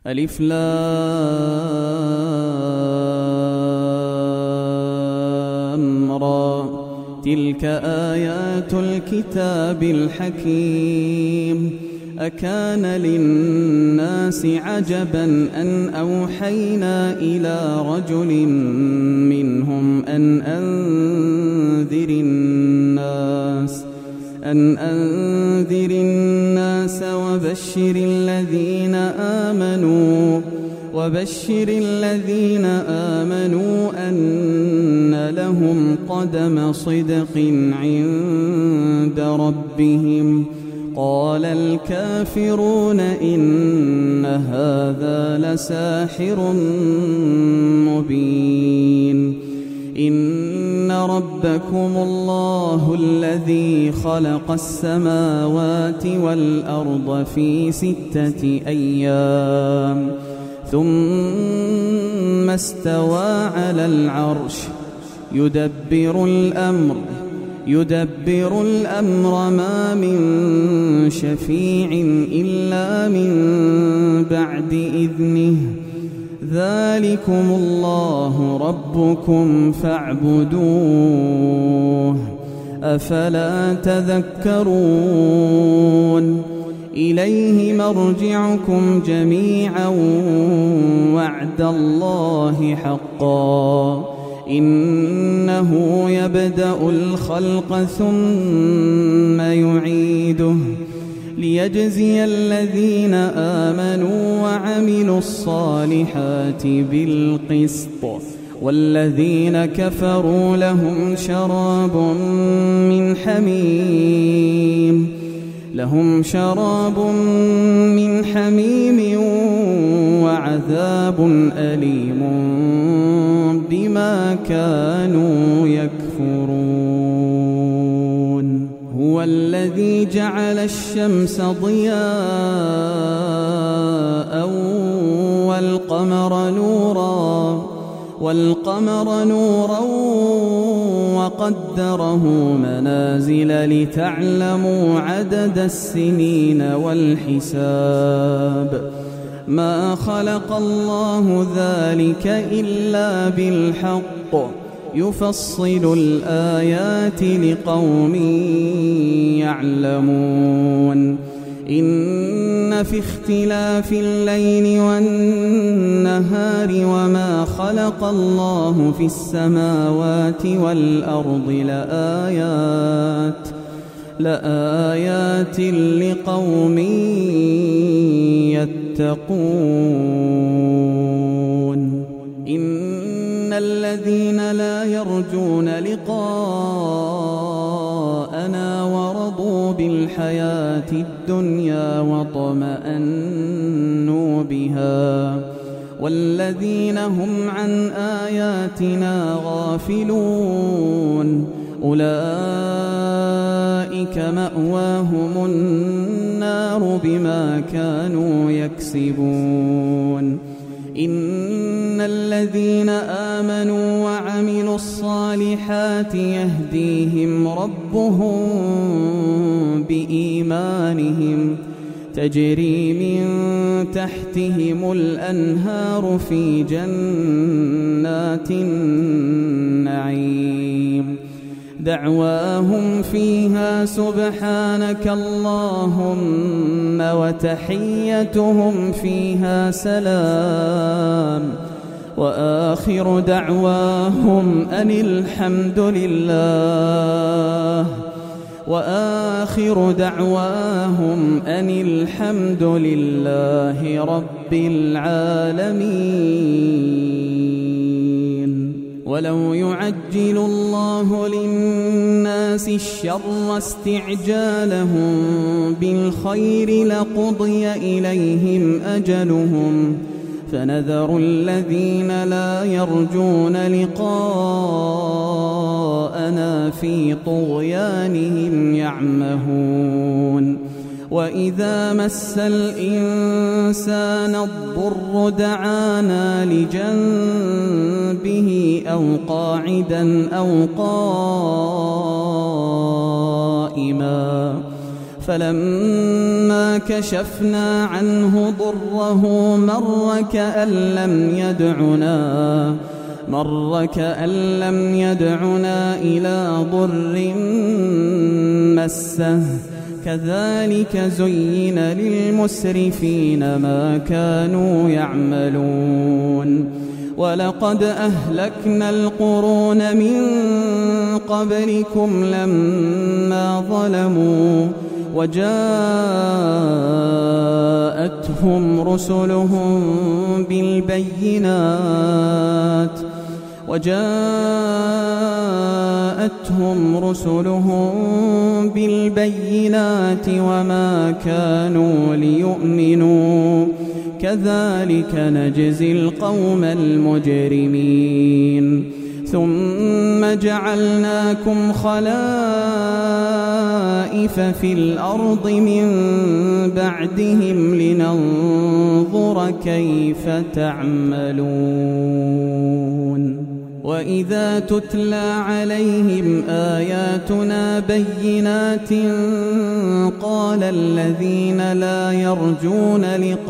ألف لام را تلك آيات الكتاب الحكيم أكان للناس عجبا أن أوحينا إلى رجل منهم أن أنذر الناس وبشر الذين آمنوا أن لهم قدم صدق عند ربهم. قال الكافرون إن هذا لساحر مبين. إن ربكم الله الذي خلق السماوات والأرض في 6 أيام ثم استوى على العرش يدبر الأمر ما من شفيع إلا من بعد إذنه. ذلكم الله ربكم فاعبدوه أفلا تذكرون. إليه مرجعكم جميعا وعد الله حقا إنه يبدأ الخلق ثم يعيده ليجزي الذين آمنوا وعملوا الصالحات بالقسط والذين كفروا لهم شراب من حميم وعذاب أليم بما كانوا يكفرون. هو الذي جعل الشمس ضياء والقمر نورا وقدره منازل لتعلموا عدد السنين والحساب. ما خلق الله ذلك إلا بالحق يفصل الآيات لقوم يعلمون. إن في اختلاف الليل والنهار وما خلق الله في السماوات والأرض لآيات لقوم يتقون. إن الذين لا يرجون لقاءنا ورضوا بالحياة الدنيا واطمأنوا بها والذين هم عن آياتنا غافلون أولئك مأواهم النار بما كانوا يكسبون. إن الذين آمنوا وعملوا الصالحات يهديهم ربهم بإيمانهم تجري من تحتهم الأنهار في جنات النعيم. دعواهم فيها سبحانك اللهم وتحيتهم فيها سلام وآخر دعواهم أن الحمد لله رب العالمين. ولو يعجل الله للناس الشر استعجالهم بالخير لقضي إليهم أجلهم فنذر الذين لا يرجون لقاءنا في طغيانهم يعمهون. وإذا مس الإنسان الضر دعانا لجنبه أو قاعدا أو قائما فلما كشفنا عنه ضره مر كأن لم يدعنا إلى ضر مسه كذلك زين للمسرفين ما كانوا يعملون ولقد أهلكنا القرون من قبلكم لما ظلموا وجاءتهم رسلهم بالبينات وما كانوا ليؤمنوا كذلك نجزي القوم المجرمين ثم جعلناكم خلائف في الأرض من بعدهم لننظر كيف تعملون وإذا تتلى عليهم آياتنا بينات قال الذين لا يرجون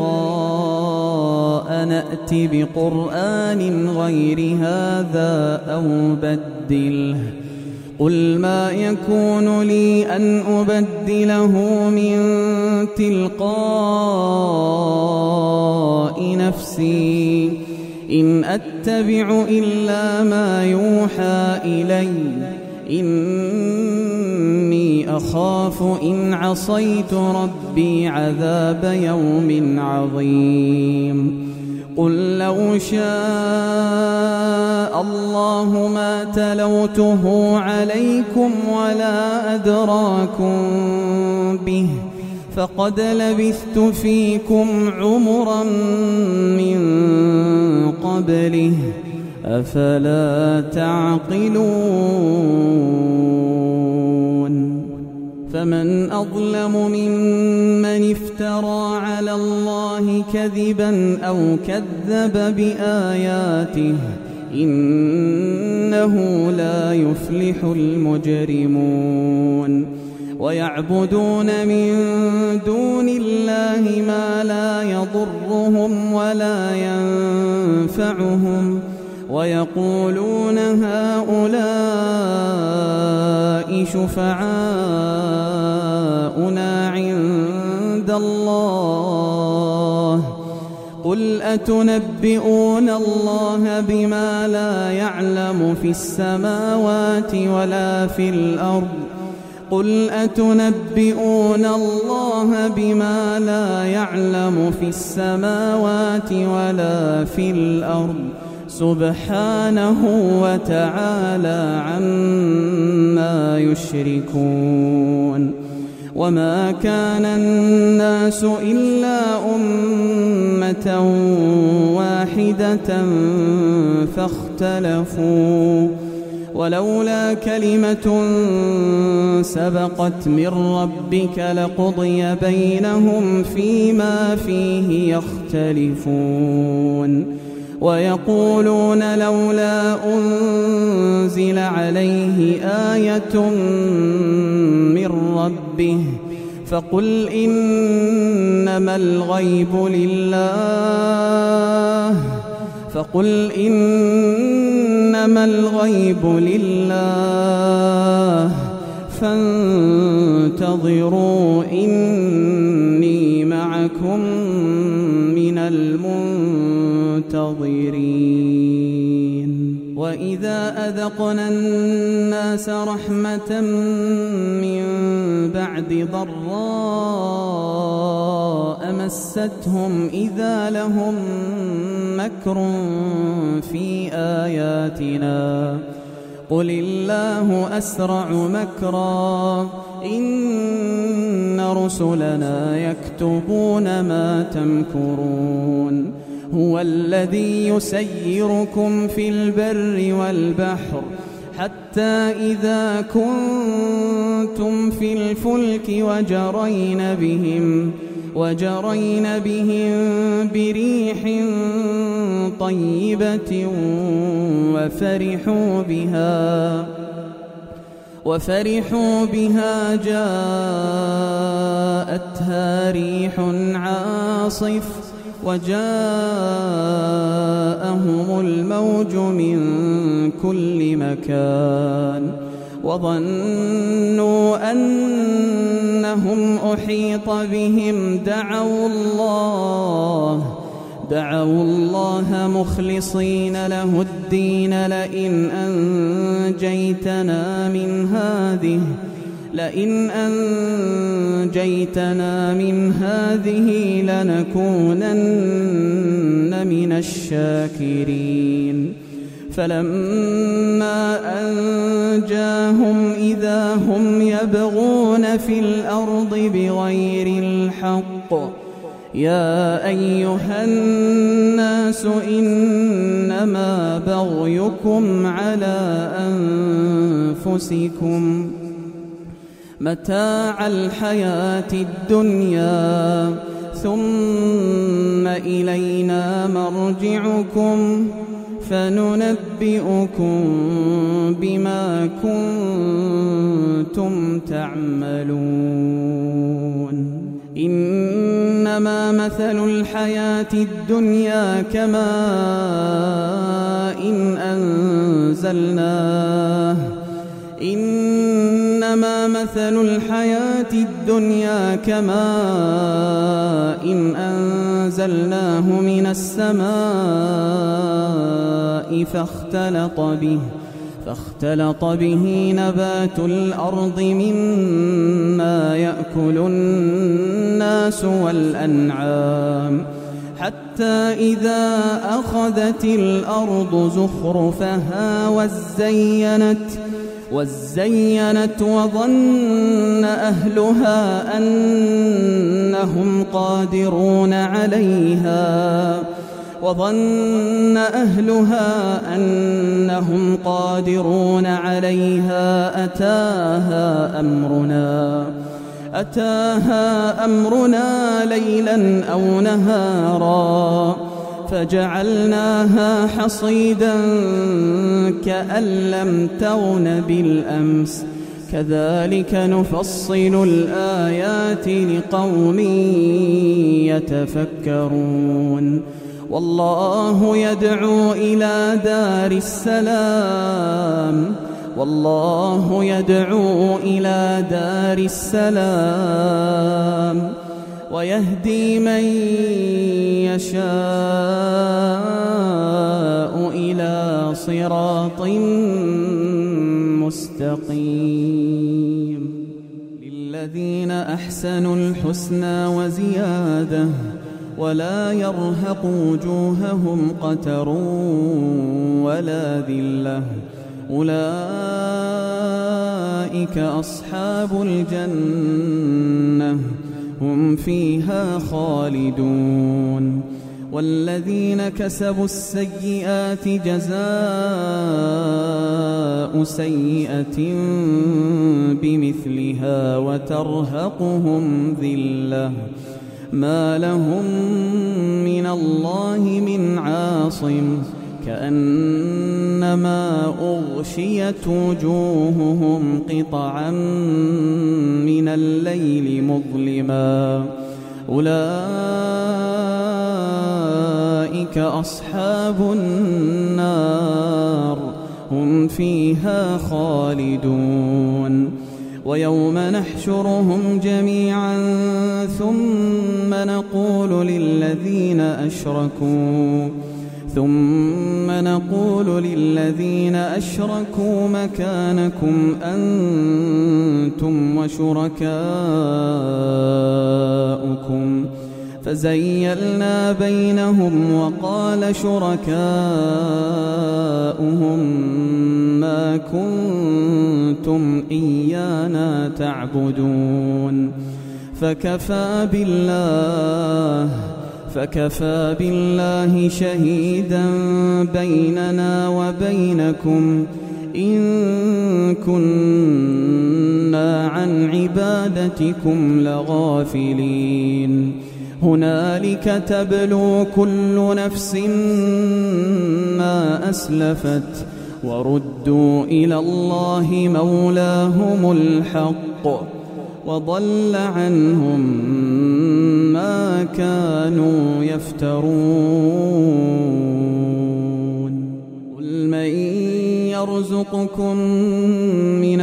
لقاء نأت بقرآن غير هذا أو بدله قل ما يكون لي أن أبدله من تلقاء نفسي إن أتبع إلا ما يوحى إلي إني أخاف إن عصيت ربي عذاب يوم عظيم قل لو شاء الله ما تلوته عليكم ولا أدراكم به فقد لبثت فيكم عمرا من قبله أفلا تعقلون فمن أظلم ممن افترى على الله كذبا أو كذب بآياته إنه لا يفلح المجرمون ويعبدون من دون الله ما لا يضرهم ولا ينفعهم ويقولون هؤلاء شفعاؤنا عند الله قل أتنبئون الله بما لا يعلم في السماوات ولا في الأرض قل أتنبئون الله بما لا يعلم في السماوات ولا في الأرض سبحانه وتعالى عما يشركون وما كان الناس إلا أمة واحدة فاختلفوا ولولا كلمة سبقت من ربك لقضي بينهم فيما فيه يختلفون ويقولون لولا أنزل عليه آية من ربه فقل إنما الغيب لله فانتظروا إني معكم من المنتظرين وإذا أذقنا الناس رحمة من بعد ضراء مستهم إذا لهم مكر في آياتنا قل الله أسرع مكرا إن رسلنا يكتبون ما تمكرون هو الذي يسيركم في البر والبحر حتى إذا كنتم في الفلك وجرين بهم بريح وفرحوا بها جاءتها ريح عاصف وجاءهم الموج من كل مكان وظنوا أنهم أحيط بهم دعوا الله مخلصين له الدين لئن أنجيتنا من هذه لنكونن من الشاكرين فلما أنجاهم إذا هم يبغون في الأرض بغير الحق يا أيها الناس إنما بغيكم على أنفسكم متاع الحياة الدنيا ثم إلينا مرجعكم فننبئكم بما كنتم تعملون إنما مثل الحياة الدنيا كماء أنزلناه من السماء فاختلط به نبات الأرض مما يأكل الناس والأنعام حتى إذا أخذت الأرض زخرفها وزينت وظن أهلها أنهم قادرون عليها أتاها أمرنا ليلا أو نهارا فجعلناها حصيدا كأن لم تغن بالأمس كذلك نفصل الآيات لقوم يتفكرون والله يدعو إلى دار السلام ويهدي من يشاء إلى صراط مستقيم للذين أحسنوا الحسنى وزيادة ولا يرهق وجوههم قتر ولا ذلة أولئك أصحاب الجنة هم فيها خالدون والذين كسبوا السيئات جزاء سيئة بمثلها وترهقهم ذلة ما لهم من الله من عاصم كأنما أغشيت وجوههم قطعا من الليل مظلما أولئك أصحاب النار هم فيها خالدون ويوم نحشرهم جميعا ثم نقول للذين أشركوا مكانكم أنتم وشركاؤكم فزيلنا بينهم وقال شركاؤهم ما كنتم إيانا تعبدون فكفى بالله شهيدا بيننا وبينكم إن كنا عن عبادتكم لغافلين هنالك تبلو كل نفس ما أسلفت وردوا إلى الله مولاهم الحق وضل عنهم ما كانوا يفترون. قل من يرزقكم من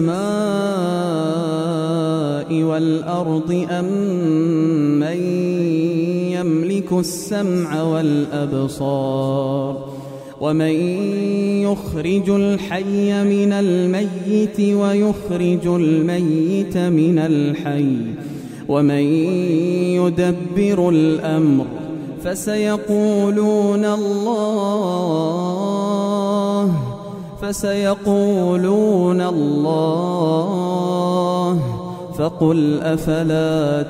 السماء والأرض أم من يملك السمع والأبصار ومن يخرج الحي من الميت ويخرج الميت من الحي ومن يدبر الأمر فسيقولون الله فقل أفلا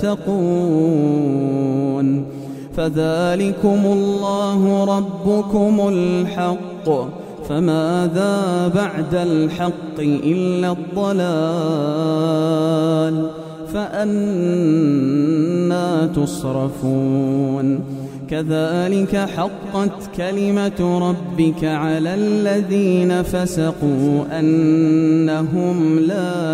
تتقون. فذلكم الله ربكم الحق فماذا بعد الحق إلا الضلال فأنى تصرفون. كذلك حقت كلمة ربك على الذين فسقوا أنهم لا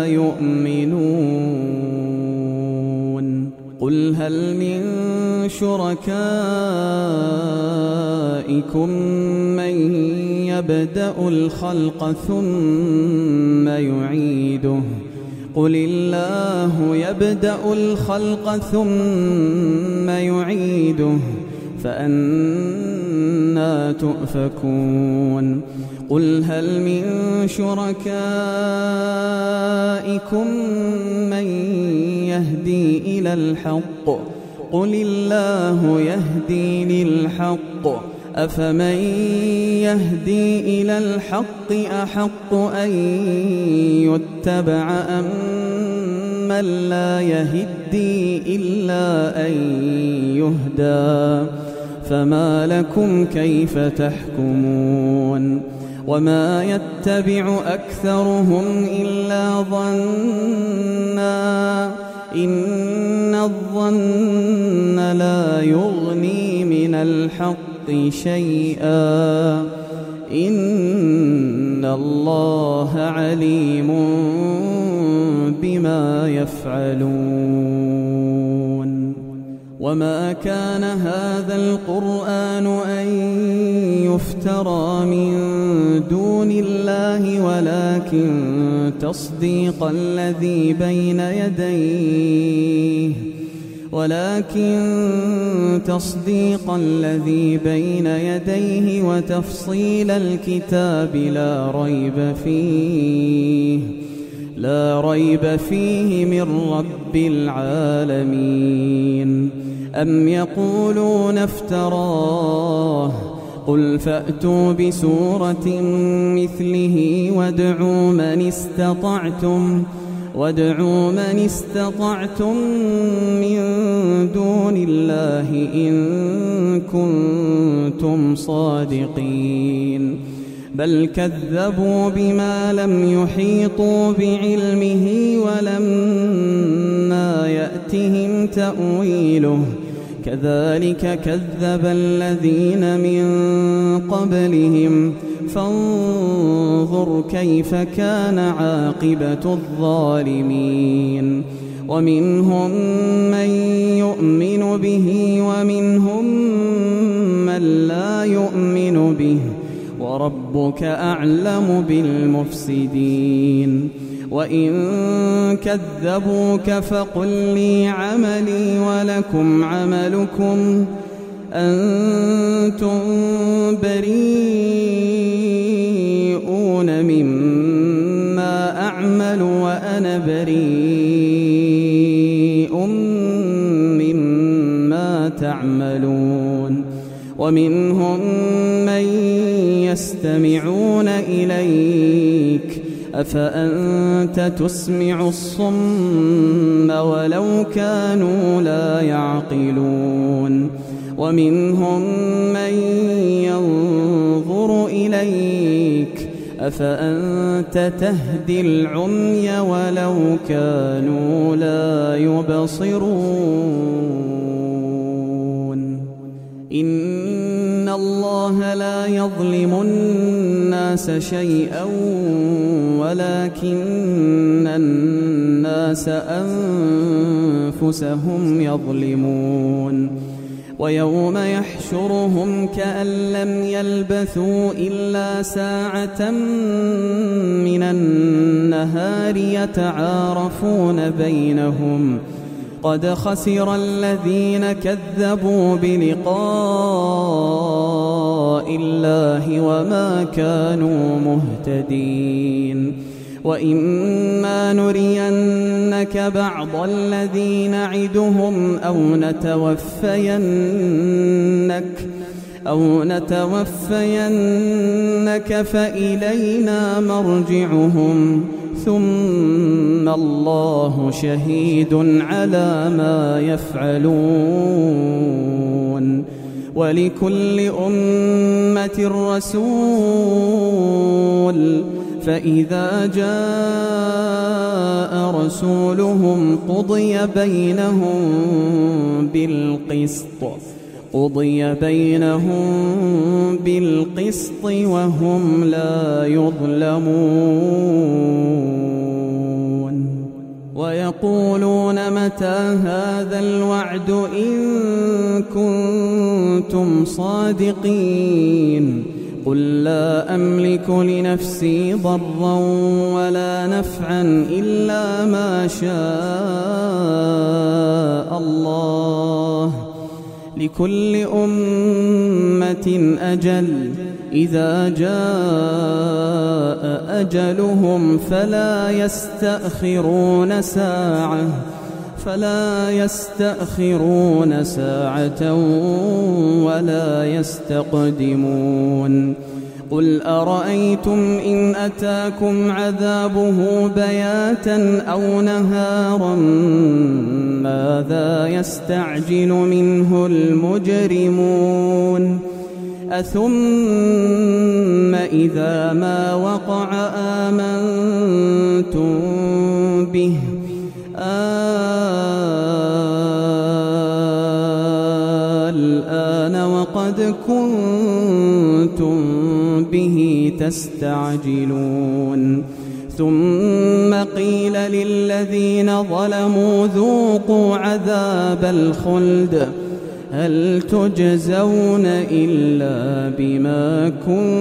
يؤمنون. قل هل من شركائكم من يبدأ الخلق ثم يعيده قل الله يبدأ الخلق ثم يعيده فأنى تؤفكون. قل هل من شركائكم من يهدي إلى الحق قل الله يهدي للحق أفمن يهدي إلى الحق أحق أن يتبع أم من لا يهدي إلا أن يهدى فما لكم كيف تحكمون. وما يتبع أكثرهم إلا ظنا إن الظن لا يغني من الحق شيئا إن الله عليم بما يفعلون. وما كان هذا القرآن أن يفترى من دون الله ولكن تصديق الذي بين يديه وتفصيل الكتاب لا ريب فيه من رب العالمين. أم يقولون افتراه قل فأتوا بسورة مثله وادعوا من استطعتم من دون الله إن كنتم صادقين. بل كذبوا بما لم يحيطوا بعلمه ولما يأتهم تأويله كذلك كذب الذين من قبلهم فانظر كيف كان عاقبة الظالمين. ومنهم من يؤمن به ومنهم من لا يؤمن به وربك أعلم بالمفسدين. وإن كذبوك فقل لي عملي ولكم عملكم أنتم بريئون مما أعمل وأنا بريء مما تعملون. ومنهم من يستمعون إليك أفأنت تسمع الصم ولو كانوا لا يعقلون. ومنهم من ينظر إليك أفأنت تهدي العمي ولو كانوا لا يبصرون. إن إن الله لا يظلم الناس شيئا ولكن الناس أنفسهم يظلمون ويوم يحشرهم كأن لم يلبثوا إلا ساعة من النهار يتعارفون بينهم قد خسر الذين كذبوا بلقاء الله وما كانوا مهتدين وإما نرينك بعض الذي نعدهم أو نتوفينك فإلينا مرجعهم ثم الله شهيد على ما يفعلون ولكل أمة رسول فإذا جاء رسولهم قضي بينهم بالقسط وهم لا يظلمون ويقولون متى هذا الوعد إن كنتم صادقين قل لا أملك لنفسي ضرا ولا نفعا إلا ما شاء الله لكل أمة أجل إذا جاء أجلهم فلا يستأخرون ساعة ولا يستقدمون قل أرأيتم إن أتاكم عذابه بياتا أو نهارا ماذا يستعجل منه المجرمون أثم إذا ما وقع آمنتم به الآن وقد كنتم به تستعجلون ثم قيل للذين ظلموا ذوقوا عذاب الخلد هل تجزون إلا بما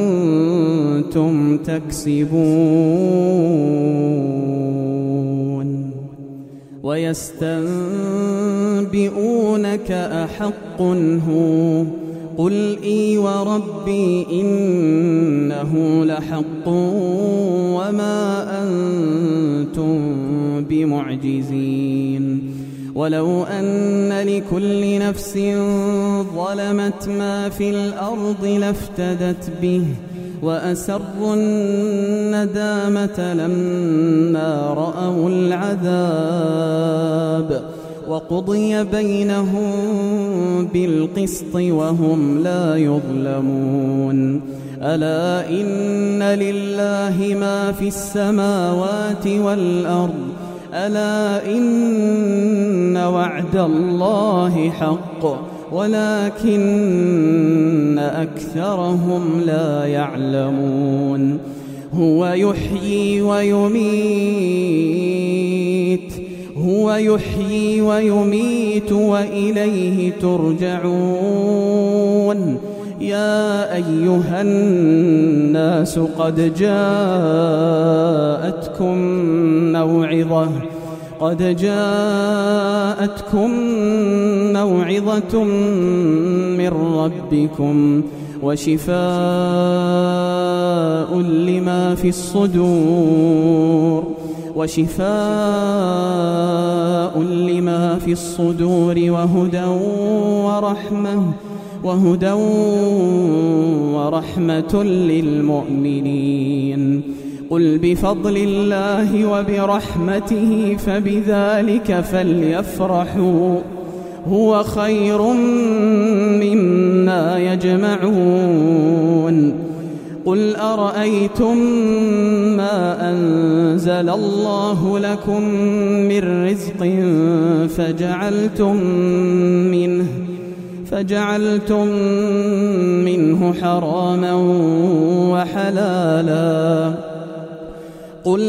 كنتم تكسبون ويستنبئونك أحق هو قل إي وربي إنه لحق وما أنتم بمعجزين ولو أن لكل نفس ظلمت ما في الأرض لافتدت به وأسروا الندامة لما رأوا العذاب وقضي بينهم بالقسط وهم لا يظلمون ألا إن لله ما في السماوات والأرض ألا إن وعد الله حق ولكن أكثرهم لا يعلمون هو يحيي ويميت وإليه ترجعون يا أيها الناس قد جاءتكم موعظة من ربكم وشفاء لما في الصدور وهدى ورحمة للمؤمنين قل بفضل الله وبرحمته فبذلك فليفرحوا هو خير مما يجمعون قل أرأيتم ما أنزل الله لكم من رزق فجعلتم منه حراما وحلالا قل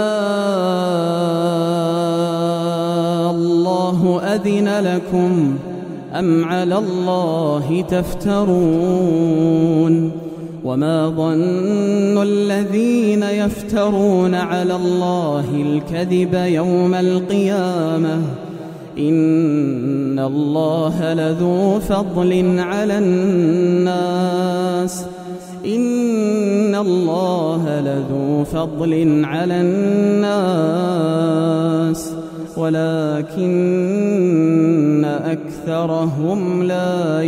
الله أذن لكم أم على الله تفترون وما ظن الذين يفترون على الله الكذب يوم القيامة إن الله لذو فضل على الناس إن الله لذو فضل على الناس ولكن أكثرهم لا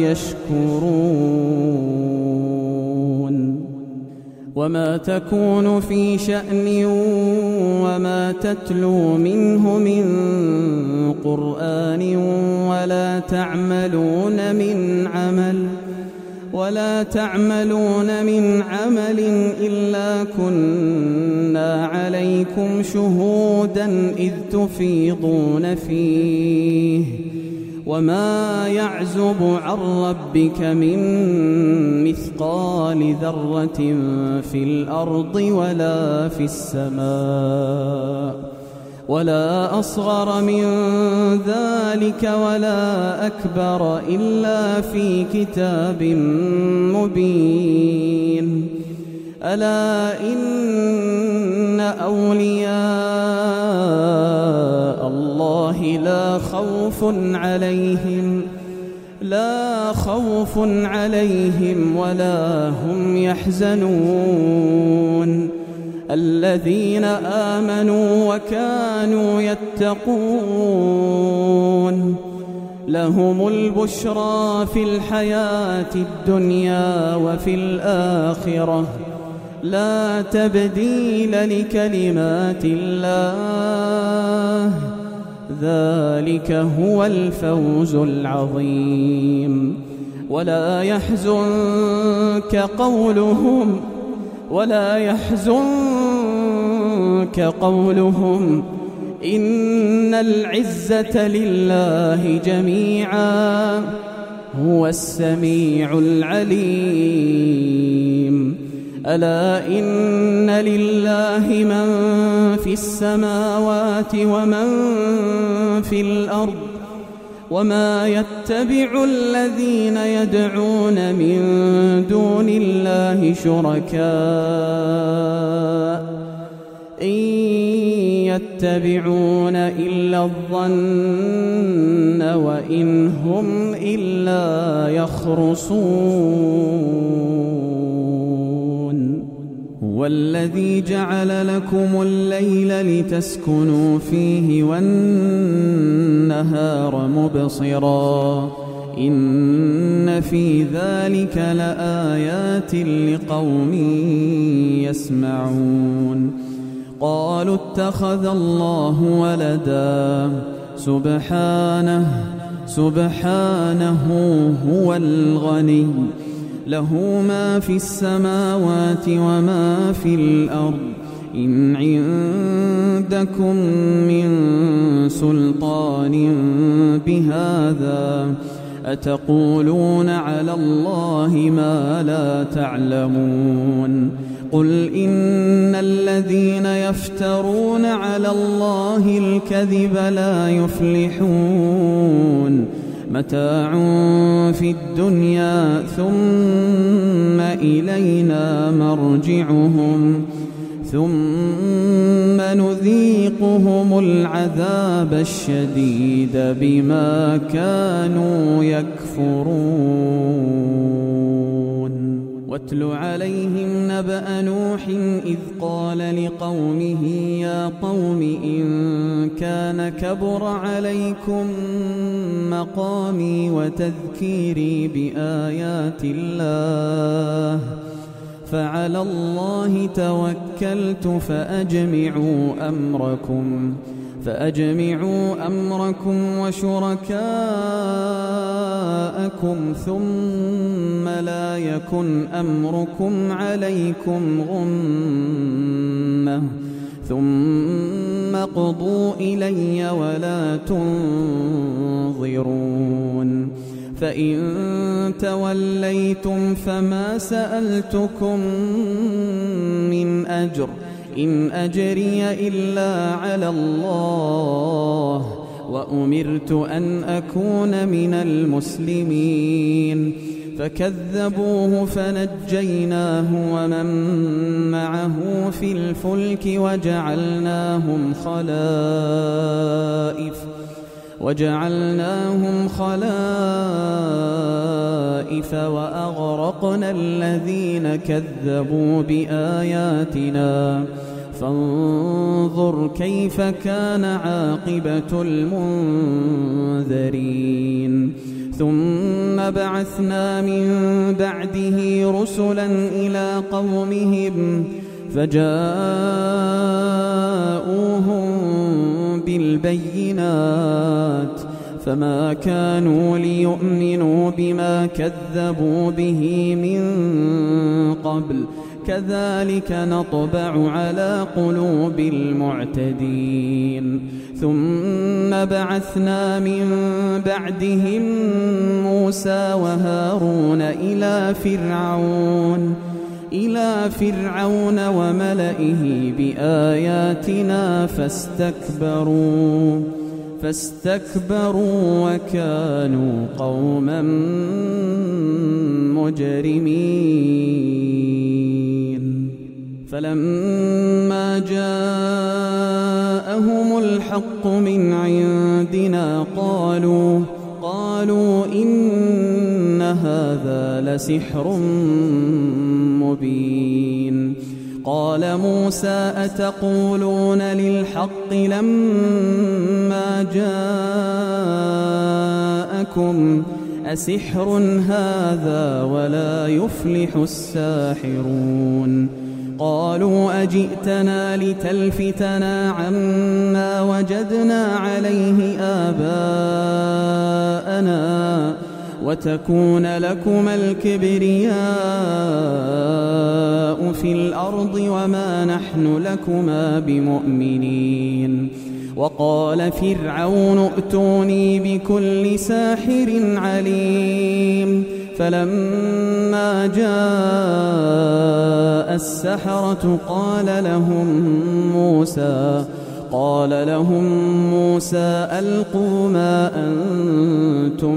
يشكرون وما تكون في شأن وما تتلو منه من قرآن ولا تعملون من عمل إلا كنا عليكم شهودا إذ تفيضون فيه وما يعزب عن ربك من مثقال ذرة في الأرض ولا في السماء ولا أصغر من ذلك ولا أكبر إلا في كتاب مبين ألا إن أولياء الله لا خوف عليهم ولا هم يحزنون الذين آمنوا وكانوا يتقون لهم البشرى في الحياة الدنيا وفي الآخرة لا تبديل لكلمات الله ذلك هو الفوز العظيم ولا يحزنك قولهم إن العزة لله جميعا هو السميع العليم ألا إن لله من في السماوات ومن في الأرض وما يتبع الذين يدعون من دون الله شركاء إن يتبعون إلا الظن وإن هم إلا يخرصون هو الذي جعل لكم الليل لتسكنوا فيه والنهار مبصرا إن في ذلك لآيات لقوم يسمعون قالوا اتخذ الله ولدا سبحانه هو الغني له ما في السماوات وما في الأرض إن عندكم من سلطان بهذا أتقولون على الله ما لا تعلمون قل إن الذين يفترون على الله الكذب لا يفلحون متاع في الدنيا ثم إلينا مرجعهم ثم نذيقهم العذاب الشديد بما كانوا يكفرون واتل عليهم نبأ نوح إذ قال لقومه يا قوم إن كان كبر عليكم مقامي وتذكيري بآيات الله فعلى الله توكلت فأجمعوا أمركم وشركاءكم ثم لا يكن أمركم عليكم غمة ثم قضوا إلي ولا تنظرون فإن توليتم فما سألتكم من أجر إن أجري إلا على الله وأمرت أن أكون من المسلمين فكذبوه فنجيناه ومن معه في الفلك وجعلناهم خلائف وأغرقنا الذين كذبوا بآياتنا فانظر كيف كان عاقبة المنذرين ثم بعثنا من بعده رسلا إلى قومهم فجاءوهم بالبينات فما كانوا ليؤمنوا بما كذبوا به من قبل كذلك نطبع على قلوب المعتدين ثم بعثنا من بعدهم موسى وهارون إلى فرعون وملئه بآياتنا فاستكبروا وكانوا قوما مجرمين فلما جاءهم الحق من عندنا قالوا إن هذا لسحر مبين قال موسى أتقولون للحق لما جاءكم أسحر هذا ولا يفلح الساحرون قالوا أجئتنا لتلفتنا عما وجدنا عليه آباءنا وتكون لكما الكبرياء في الأرض وما نحن لكما بمؤمنين وقال فرعون ائتوني بكل ساحر عليم فلما جاء السحرة قال لهم موسى ألقوا ما أنتم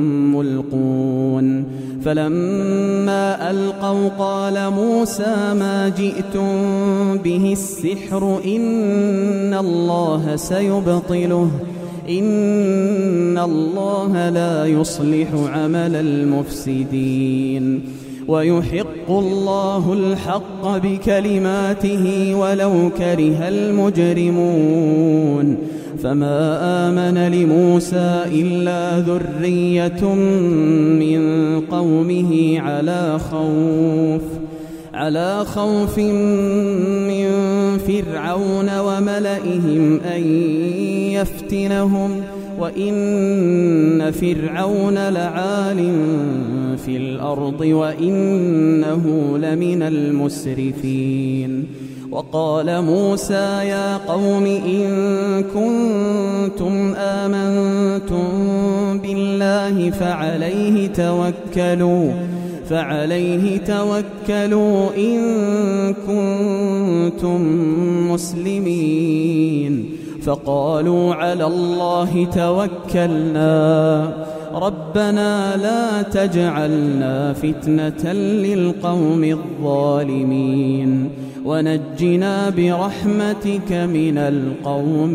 ملقون فلما ألقوا قال موسى ما جئتم به السحر إن الله سيبطله إن الله لا يصلح عمل المفسدين ويحق الله الحق بكلماته ولو كره المجرمون فما آمن لموسى إلا ذرية من قومه على خوف من فرعون وملئهم أن يفتنهم وإن فرعون لعال في الأرض وإنه لمن المسرفين وقال موسى يا قوم إن كنتم آمنتم بالله فعليه توكلوا إن كنتم مسلمين فقالوا على الله توكلنا ربنا لا تجعلنا فتنة للقوم الظالمين ونجنا برحمتك من القوم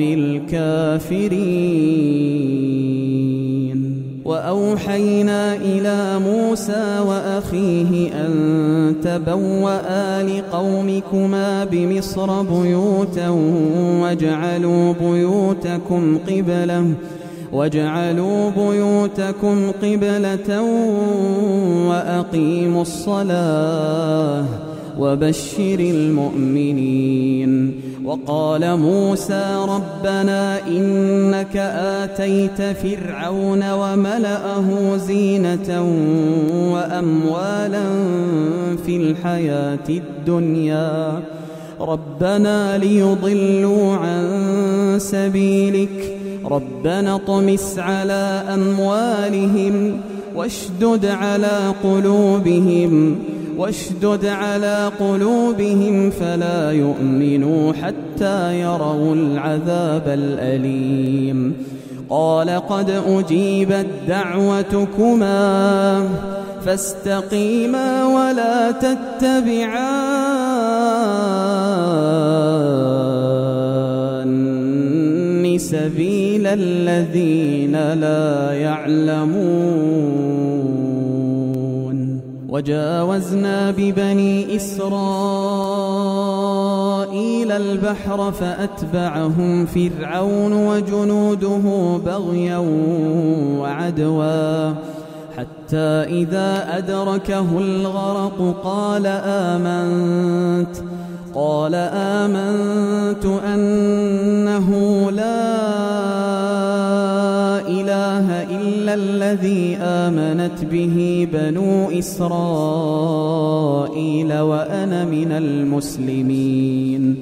الكافرين وأوحينا إلى موسى وأخيه أن تبوأ لقومكما بمصر بيوتا واجعلوا بيوتكم قبلة وأقيموا الصلاة وبشر المؤمنين وقال موسى ربنا إنك آتيت فرعون وملأه زينة وأموالا في الحياة الدنيا ربنا ليضلوا عن سبيلك ربنا اطمس على أموالهم واشدد على قلوبهم فلا يؤمنوا حتى يروا العذاب الأليم. قال قد أجيبت دعوتكما فاستقيما ولا تتبعان سبيل الذين لا يعلمون. وجاوزنا ببني إسرائيل البحر فأتبعهم فرعون وجنوده بغيا وعدوا حتى إذا أدركه الغرق قال آمنت أنه لا إله إلا الذي آمنت به بنو إسرائيل وأنا من المسلمين.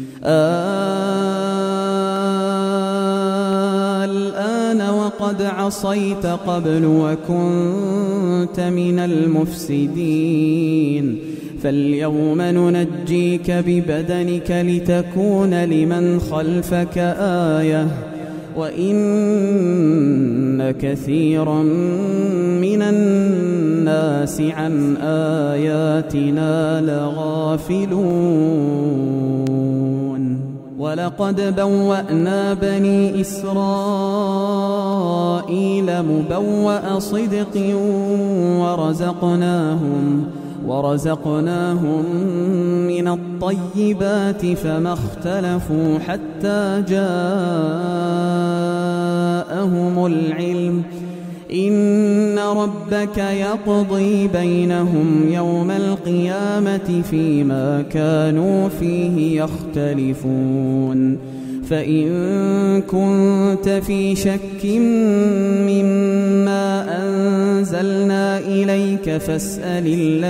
الآن وقد عصيت قبل وكنت من المفسدين فاليوم ننجيك ببدنك لتكون لمن خلفك آية وإن كثيرا من الناس عن آياتنا لغافلون. ولقد بوأنا بني إسرائيل مبوأ صدق ورزقناهم من الطيبات فما اختلفوا حتى جاءهم العلم إن ربك يقضي بينهم يوم القيامة فيما كانوا فيه يختلفون. فإن كنت في شك مما أنزلنا إليك فاسأل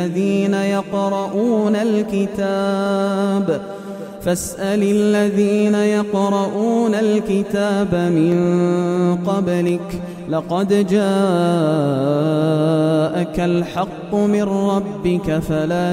الذين يقرؤون الكتاب من قبلك لقد جاءك الحق من ربك فلا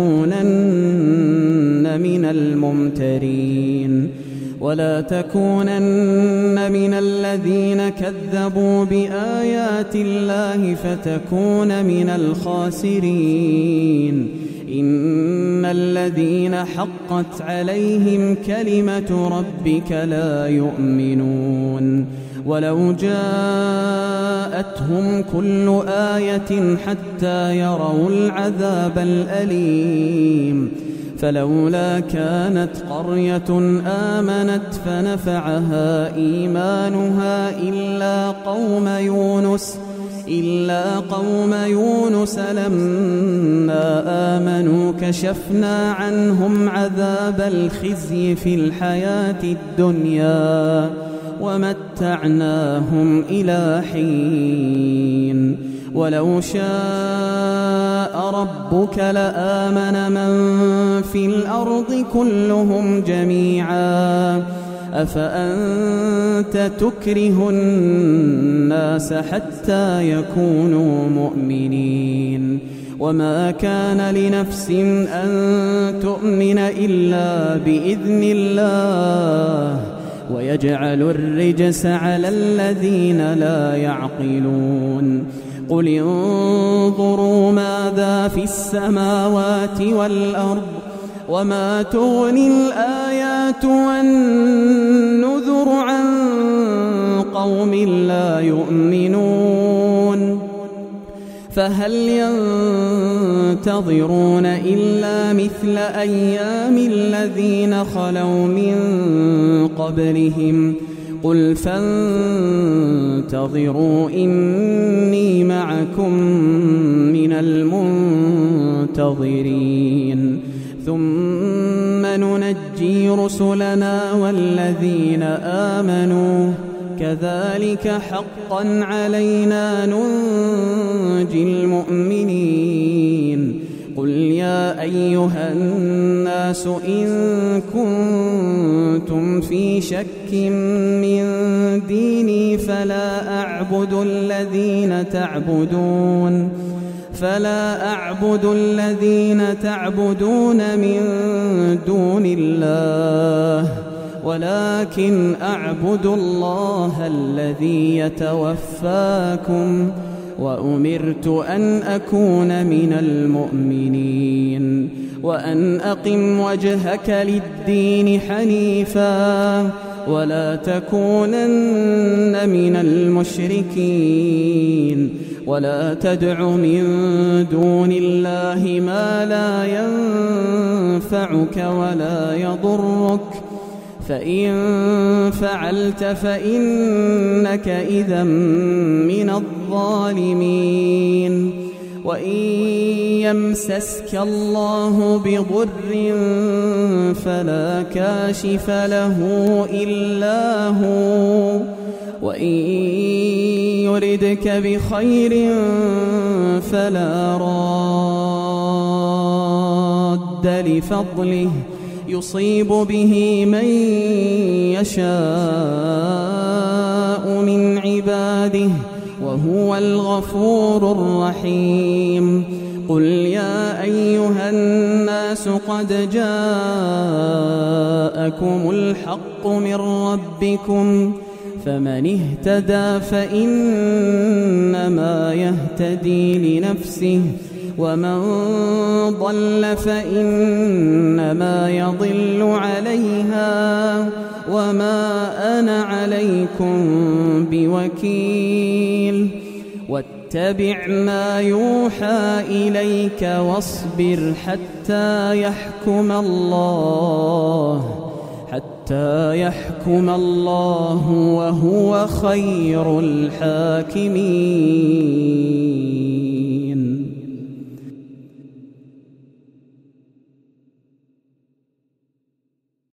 تكونن من الممترين ولا تكونن من الذين كذبوا بآيات الله فتكون من الخاسرين. إن الذين حقت عليهم كلمة ربك لا يؤمنون ولو جاءتهم كل آية حتى يروا العذاب الأليم فلولا كانت قرية آمنت فنفعها إيمانها إلا قوم يونس لما آمنوا كشفنا عنهم عذاب الخزي في الحياة الدنيا ومتعناهم إلى حين. ولو شاء ربك لآمن من في الأرض كلهم جميعا أفأنت تكره الناس حتى يكونوا مؤمنين. وما كان لنفس أن تؤمن إلا بإذن الله ويجعل الرجس على الذين لا يعقلون. قل انظروا ماذا في السماوات والأرض وما تغني الآيات والنذر عن قوم لا يؤمنون. فهل ينتظرون إلا مثل أيام الذين خلوا من قبلهم قل فانتظروا إني معكم من المنتظرين. ثم ننجي رسلنا والذين آمنوا كذلك حقا علينا ننجي المؤمنين. قل يا أيها الناس إن كنتم في شك من ديني فلا أعبد الذين تعبدون من دون الله ولكن أعبد الله الذي يتوفاكم وأمرت أن أكون من المؤمنين وأن أقم وجهك للدين حنيفا ولا تكونن من المشركين ولا تدع من دون الله ما لا ينفعك ولا يضرك فإن فعلت فإنك إذا من الظالمين وإن يمسسك الله بضر فلا كاشف له إلا هو وإن يردك بخير فلا راد لفضله يصيب به من يشاء من عباده وهو الغفور الرحيم قل يا أيها الناس قد جاءكم الحق من ربكم فمن اهتدى فإنما يهتدي لنفسه ومن ضل فإنما يضل عليها وما أنا عليكم بوكيل واتبع ما يوحى إليك واصبر حتى يحكم الله وهو خير الحاكمين.